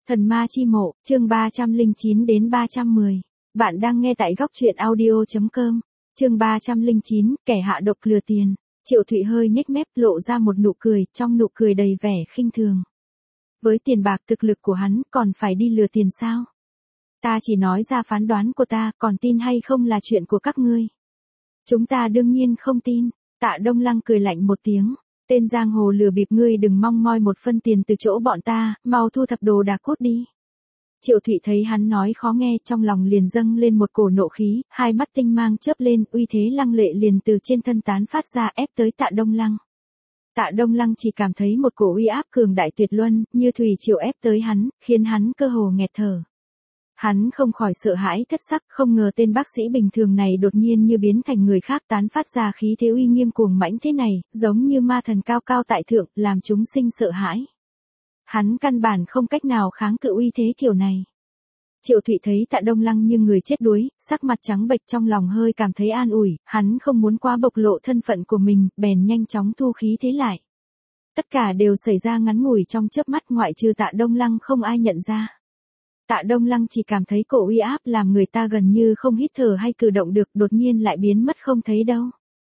Thần ma chi mộ, chương 309 đến 310. Bạn đang nghe tại góc truyện audio.com. Chương 309, kẻ hạ độc lừa tiền. Triệu Thụy hơi nhếch mép lộ ra một nụ cười, trong nụ cười đầy vẻ khinh thường. Với tiền bạc thực lực của hắn, còn phải đi lừa tiền sao? Ta chỉ nói ra phán đoán của ta, còn tin hay không là chuyện của các ngươi. Chúng ta đương nhiên không tin. Tạ Đông Lăng cười lạnh một tiếng. Tên giang hồ lừa bịp, ngươi đừng mong moi một phân tiền từ chỗ bọn ta, mau thu thập đồ đạc cút đi. Triệu Thụy thấy hắn nói khó nghe, trong lòng liền dâng lên một cổ nộ khí, hai mắt tinh mang chớp lên, uy thế lăng lệ liền từ trên thân tán phát ra, ép tới Tạ Đông Lăng. Tạ Đông Lăng chỉ cảm thấy một cổ uy áp cường đại tuyệt luân, như thủy triều ép tới hắn, khiến hắn cơ hồ nghẹt thở. Hắn không khỏi sợ hãi thất sắc, không ngờ tên bác sĩ bình thường này đột nhiên như biến thành người khác, tán phát ra khí thế uy nghiêm cuồng mãnh thế này, giống như ma thần cao cao tại thượng, làm chúng sinh sợ hãi. Hắn căn bản không cách nào kháng cự uy thế kiểu này. Triệu Thụy thấy Tạ Đông Lăng như người chết đuối, sắc mặt trắng bệch, trong lòng hơi cảm thấy an ủi, hắn không muốn quá bộc lộ thân phận của mình, bèn nhanh chóng thu khí thế lại. Tất cả đều xảy ra ngắn ngủi trong chớp mắt, ngoại trừ Tạ Đông Lăng không ai nhận ra. Tạ Đông Lăng chỉ cảm thấy cổ uy áp làm người ta gần như không hít thở hay cử động được, đột nhiên lại biến mất không thấy đâu.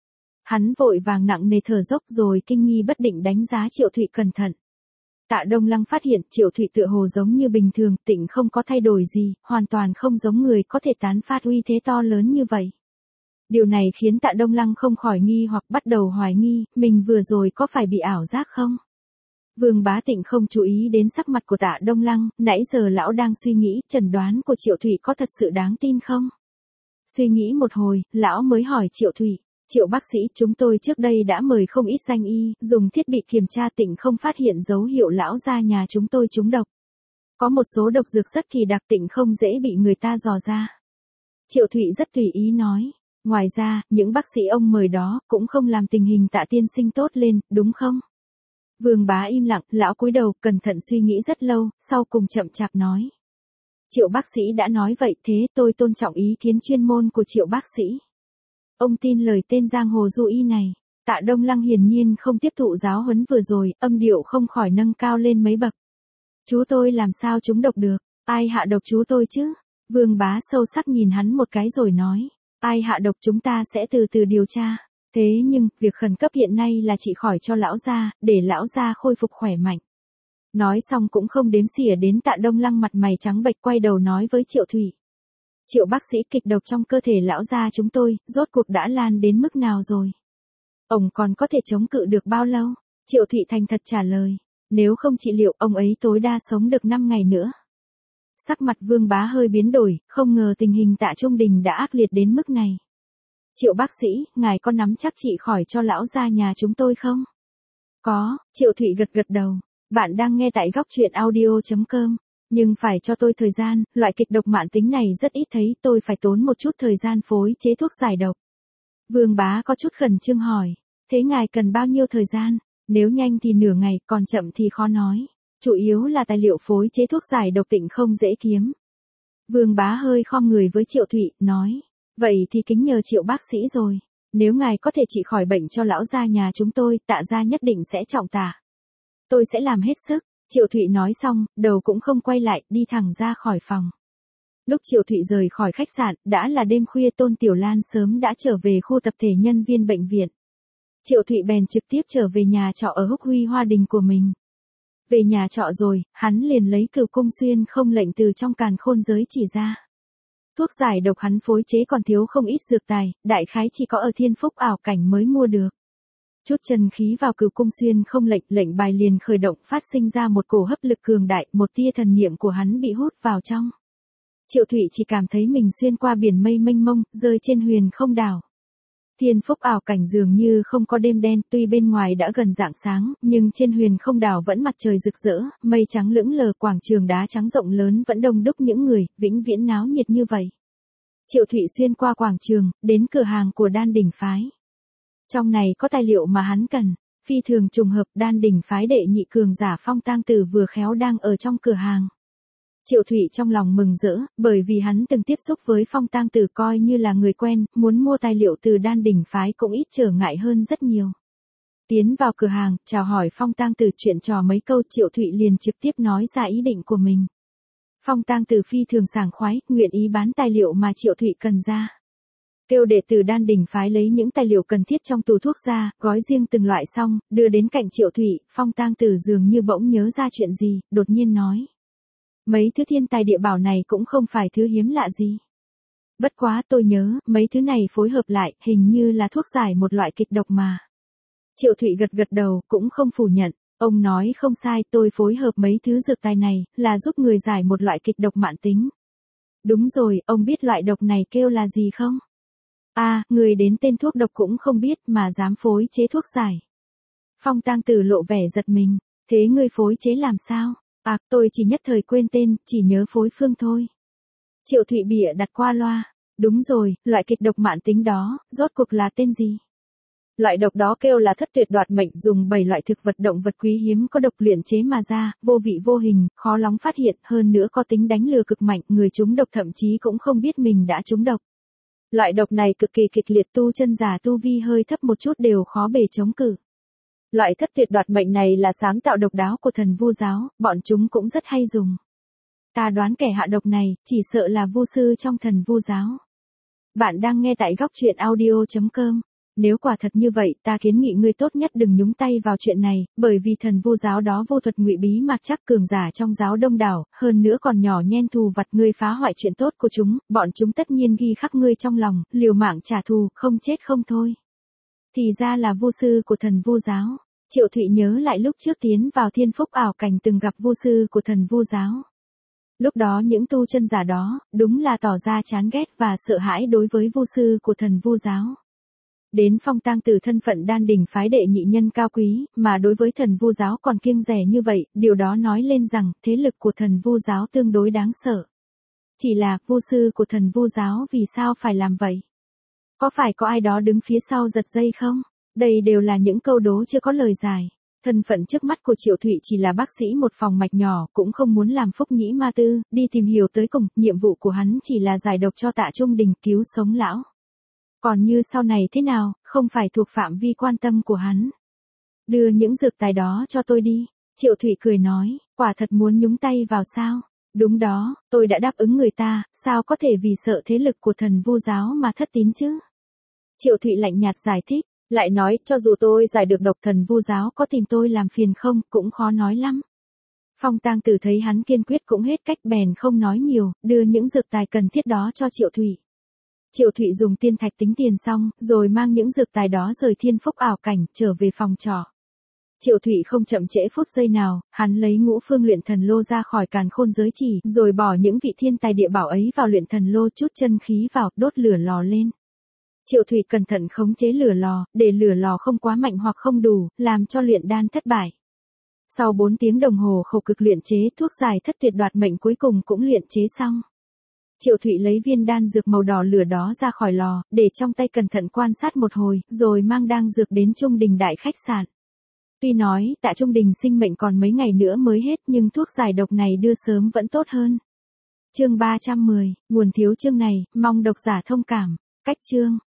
Hắn vội vàng nặng nề thở dốc rồi kinh nghi bất định đánh giá Triệu Thụy cẩn thận. Tạ Đông Lăng phát hiện Triệu Thụy tựa hồ giống như bình thường, tịnh không có thay đổi gì, hoàn toàn không giống người có thể tán phát uy thế to lớn như vậy. Điều này khiến Tạ Đông Lăng không khỏi nghi hoặc bắt đầu hoài nghi, mình vừa rồi có phải bị ảo giác không? Vương Bá Tịnh không chú ý đến sắc mặt của Tạ Đông Lăng, nãy giờ lão đang suy nghĩ chẩn đoán của Triệu Thụy có thật sự đáng tin không? Suy nghĩ một hồi, lão mới hỏi Triệu Thụy, Triệu bác sĩ, chúng tôi trước đây đã mời không ít danh y, dùng thiết bị kiểm tra, Tịnh không phát hiện dấu hiệu lão gia nhà chúng tôi trúng độc. Có một số độc dược rất kỳ đặc, Tịnh không dễ bị người ta dò ra. Triệu Thụy rất tùy ý nói, ngoài ra, những bác sĩ ông mời đó, cũng không làm tình hình Tạ tiên sinh tốt lên, đúng không? Vương Bá im lặng, lão cúi đầu, cẩn thận suy nghĩ rất lâu, sau cùng chậm chạp nói. Triệu bác sĩ đã nói vậy, thế tôi tôn trọng ý kiến chuyên môn của Triệu bác sĩ. Ông tin lời tên giang hồ du y này. Tạ Đông Lăng hiển nhiên không tiếp thụ giáo huấn vừa rồi, âm điệu không khỏi nâng cao lên mấy bậc. Chú tôi làm sao trúng độc được, ai hạ độc chú tôi chứ? Vương Bá sâu sắc nhìn hắn một cái rồi nói, ai hạ độc chúng ta sẽ từ từ điều tra. Thế nhưng, việc khẩn cấp hiện nay là trị khỏi cho lão gia, để lão gia khôi phục khỏe mạnh. Nói xong cũng không đếm xỉa đến Tạ Đông Lăng, mặt mày trắng bệch quay đầu nói với Triệu Thụy. Triệu bác sĩ, kịch độc trong cơ thể lão gia chúng tôi, rốt cuộc đã lan đến mức nào rồi? Ông còn có thể chống cự được bao lâu? Triệu Thụy thành thật trả lời, nếu không trị liệu, ông ấy tối đa sống được 5 ngày nữa. Sắc mặt Vương Bá hơi biến đổi, không ngờ tình hình Tạ Trung Đình đã ác liệt đến mức này. Triệu bác sĩ, ngài có nắm chắc trị khỏi cho lão gia nhà chúng tôi không? Có, Triệu Thụy gật gật đầu. Bạn đang nghe tại góc truyện audio.com. Nhưng phải cho tôi thời gian, loại kịch độc mãn tính này rất ít thấy, tôi phải tốn một chút thời gian phối chế thuốc giải độc. Vương Bá có chút khẩn trương hỏi, thế ngài cần bao nhiêu thời gian? Nếu nhanh thì nửa ngày, còn chậm thì khó nói. Chủ yếu là tài liệu phối chế thuốc giải độc Tịnh không dễ kiếm. Vương Bá hơi khom người với Triệu Thụy, nói, vậy thì kính nhờ Triệu bác sĩ rồi. Nếu ngài có thể trị khỏi bệnh cho lão gia nhà chúng tôi, Tạ gia nhất định sẽ trọng tạ. Tôi sẽ làm hết sức. Triệu Thụy nói xong, đầu cũng không quay lại, đi thẳng ra khỏi phòng. Lúc Triệu Thụy rời khỏi khách sạn, đã là đêm khuya, Tôn Tiểu Lan sớm đã trở về khu tập thể nhân viên bệnh viện. Triệu Thụy bèn trực tiếp trở về nhà trọ ở Húc Huy Hoa Đình của mình. Về nhà trọ rồi, hắn liền lấy Cửu Cung Xuyên không lệnh từ trong càn khôn giới chỉ ra. Thuốc giải độc hắn phối chế còn thiếu không ít dược tài, đại khái chỉ có ở Thiên Phúc ảo cảnh mới mua được. Chút chân khí vào Cửu Cung Xuyên không lệnh, lệnh bài liền khởi động, phát sinh ra một cổ hấp lực cường đại, một tia thần niệm của hắn bị hút vào trong. Triệu Thụy chỉ cảm thấy mình xuyên qua biển mây mênh mông, rơi trên huyền không đảo. Thiên Phúc ảo cảnh dường như không có đêm đen, tuy bên ngoài đã gần rạng sáng, nhưng trên huyền không đảo vẫn mặt trời rực rỡ, mây trắng lững lờ, quảng trường đá trắng rộng lớn vẫn đông đúc những người, vĩnh viễn náo nhiệt như vậy. Triệu Thụy xuyên qua quảng trường, đến cửa hàng của Đan Đỉnh phái. Trong này có tài liệu mà hắn cần, phi thường trùng hợp, Đan Đỉnh phái đệ nhị cường giả Phong Tang Tử vừa khéo đang ở trong cửa hàng. Triệu Thụy trong lòng mừng rỡ, bởi vì hắn từng tiếp xúc với Phong Tang Tử coi như là người quen, muốn mua tài liệu từ Đan Đỉnh phái cũng ít trở ngại hơn rất nhiều. Tiến vào cửa hàng, chào hỏi Phong Tang Tử, chuyện trò mấy câu, Triệu Thụy liền trực tiếp nói ra ý định của mình. Phong Tang Tử phi thường sảng khoái, nguyện ý bán tài liệu mà Triệu Thụy cần ra. Kêu đệ tử Đan Đỉnh phái lấy những tài liệu cần thiết trong tủ thuốc ra, gói riêng từng loại xong, đưa đến cạnh Triệu Thụy. Phong Tang Tử dường như bỗng nhớ ra chuyện gì, đột nhiên nói. Mấy thứ thiên tài địa bảo này cũng không phải thứ hiếm lạ gì. Bất quá tôi nhớ, mấy thứ này phối hợp lại, hình như là thuốc giải một loại kịch độc mà. Triệu Thụy gật gật đầu, cũng không phủ nhận. Ông nói không sai, tôi phối hợp mấy thứ dược tài này, là giúp người giải một loại kịch độc mãn tính. Đúng rồi, ông biết loại độc này kêu là gì không? À, người đến tên thuốc độc cũng không biết mà dám phối chế thuốc giải. Phong Tang Tử lộ vẻ giật mình. Thế ngươi phối chế làm sao? À, tôi chỉ nhất thời quên tên, chỉ nhớ phối phương thôi. Triệu Thụy bịa đặt qua loa. Đúng rồi, loại kịch độc mãn tính đó, rốt cuộc là tên gì? Loại độc đó kêu là thất tuyệt đoạt mệnh, dùng 7 loại thực vật động vật quý hiếm có độc luyện chế mà ra, vô vị vô hình, khó lóng phát hiện, hơn nữa có tính đánh lừa cực mạnh, người trúng độc thậm chí cũng không biết mình đã trúng độc. Loại độc này cực kỳ kịch liệt, tu chân giả tu vi hơi thấp một chút đều khó bề chống cự. Loại thất tuyệt đoạt mệnh này là sáng tạo độc đáo của Thần Vu giáo, bọn chúng cũng rất hay dùng. Ta đoán kẻ hạ độc này, chỉ sợ là vu sư trong Thần Vu giáo. Bạn đang nghe tại góc truyện audio.com. Nếu quả thật như vậy, ta kiến nghị ngươi tốt nhất đừng nhúng tay vào chuyện này, bởi vì Thần Vu giáo đó vô thuật ngụy bí mạc chắc cường giả trong giáo đông đảo, hơn nữa còn nhỏ nhen thù vặt, ngươi phá hoại chuyện tốt của chúng, bọn chúng tất nhiên ghi khắc ngươi trong lòng, liều mạng trả thù, không chết không thôi. Thì ra là vu sư của Thần Vu giáo. Triệu Thụy nhớ lại lúc trước tiến vào Thiên Phúc ảo cảnh từng gặp vu sư của Thần Vu giáo. Lúc đó những tu chân giả đó, đúng là tỏ ra chán ghét và sợ hãi đối với vu sư của Thần Vu giáo. Đến Phong Tang Tử thân phận Đan Đỉnh phái đệ nhị nhân cao quý, mà đối với Thần Vu giáo còn kiêng dè như vậy, điều đó nói lên rằng, thế lực của Thần Vu giáo tương đối đáng sợ. Chỉ là, vu sư của Thần Vu giáo vì sao phải làm vậy? Có phải có ai đó đứng phía sau giật dây không? Đây đều là những câu đố chưa có lời giải. Thân phận trước mắt của Triệu Thụy chỉ là bác sĩ một phòng mạch nhỏ, cũng không muốn làm phúc nhĩ ma tư, đi tìm hiểu tới cùng, nhiệm vụ của hắn chỉ là giải độc cho Tạ Trung Đình, cứu sống lão. Còn như sau này thế nào, không phải thuộc phạm vi quan tâm của hắn. Đưa những dược tài đó cho tôi đi. Triệu Thụy cười nói, quả thật muốn nhúng tay vào sao? Đúng đó, tôi đã đáp ứng người ta, sao có thể vì sợ thế lực của Thần Vu giáo mà thất tín chứ? Triệu Thụy lạnh nhạt giải thích, lại nói, cho dù tôi giải được độc Thần Vu giáo có tìm tôi làm phiền không, cũng khó nói lắm. Phong Tang Tử thấy hắn kiên quyết cũng hết cách bèn không nói nhiều, đưa những dược tài cần thiết đó cho Triệu Thụy. Triệu Thụy dùng tiên thạch tính tiền xong, rồi mang những dược tài đó rời Thiên Phúc ảo cảnh, trở về phòng trọ. Triệu Thụy không chậm trễ phút giây nào, hắn lấy ngũ phương luyện thần lô ra khỏi càn khôn giới chỉ, rồi bỏ những vị thiên tài địa bảo ấy vào luyện thần lô, chút chân khí vào, đốt lửa lò lên. Triệu Thụy cẩn thận khống chế lửa lò, để lửa lò không quá mạnh hoặc không đủ, làm cho luyện đan thất bại. Sau 4 tiếng đồng hồ khổ cực luyện chế, thuốc giải thất tuyệt đoạt mệnh cuối cùng cũng luyện chế xong. Triệu Thụy lấy viên đan dược màu đỏ lửa đó ra khỏi lò, để trong tay cẩn thận quan sát một hồi, rồi mang đan dược đến Trung Đình đại khách sạn. Tuy nói, Tạ Trung Đình sinh mệnh còn mấy ngày nữa mới hết, nhưng thuốc giải độc này đưa sớm vẫn tốt hơn. Chương 310, nguồn thiếu chương này, mong độc giả thông cảm. Cách chương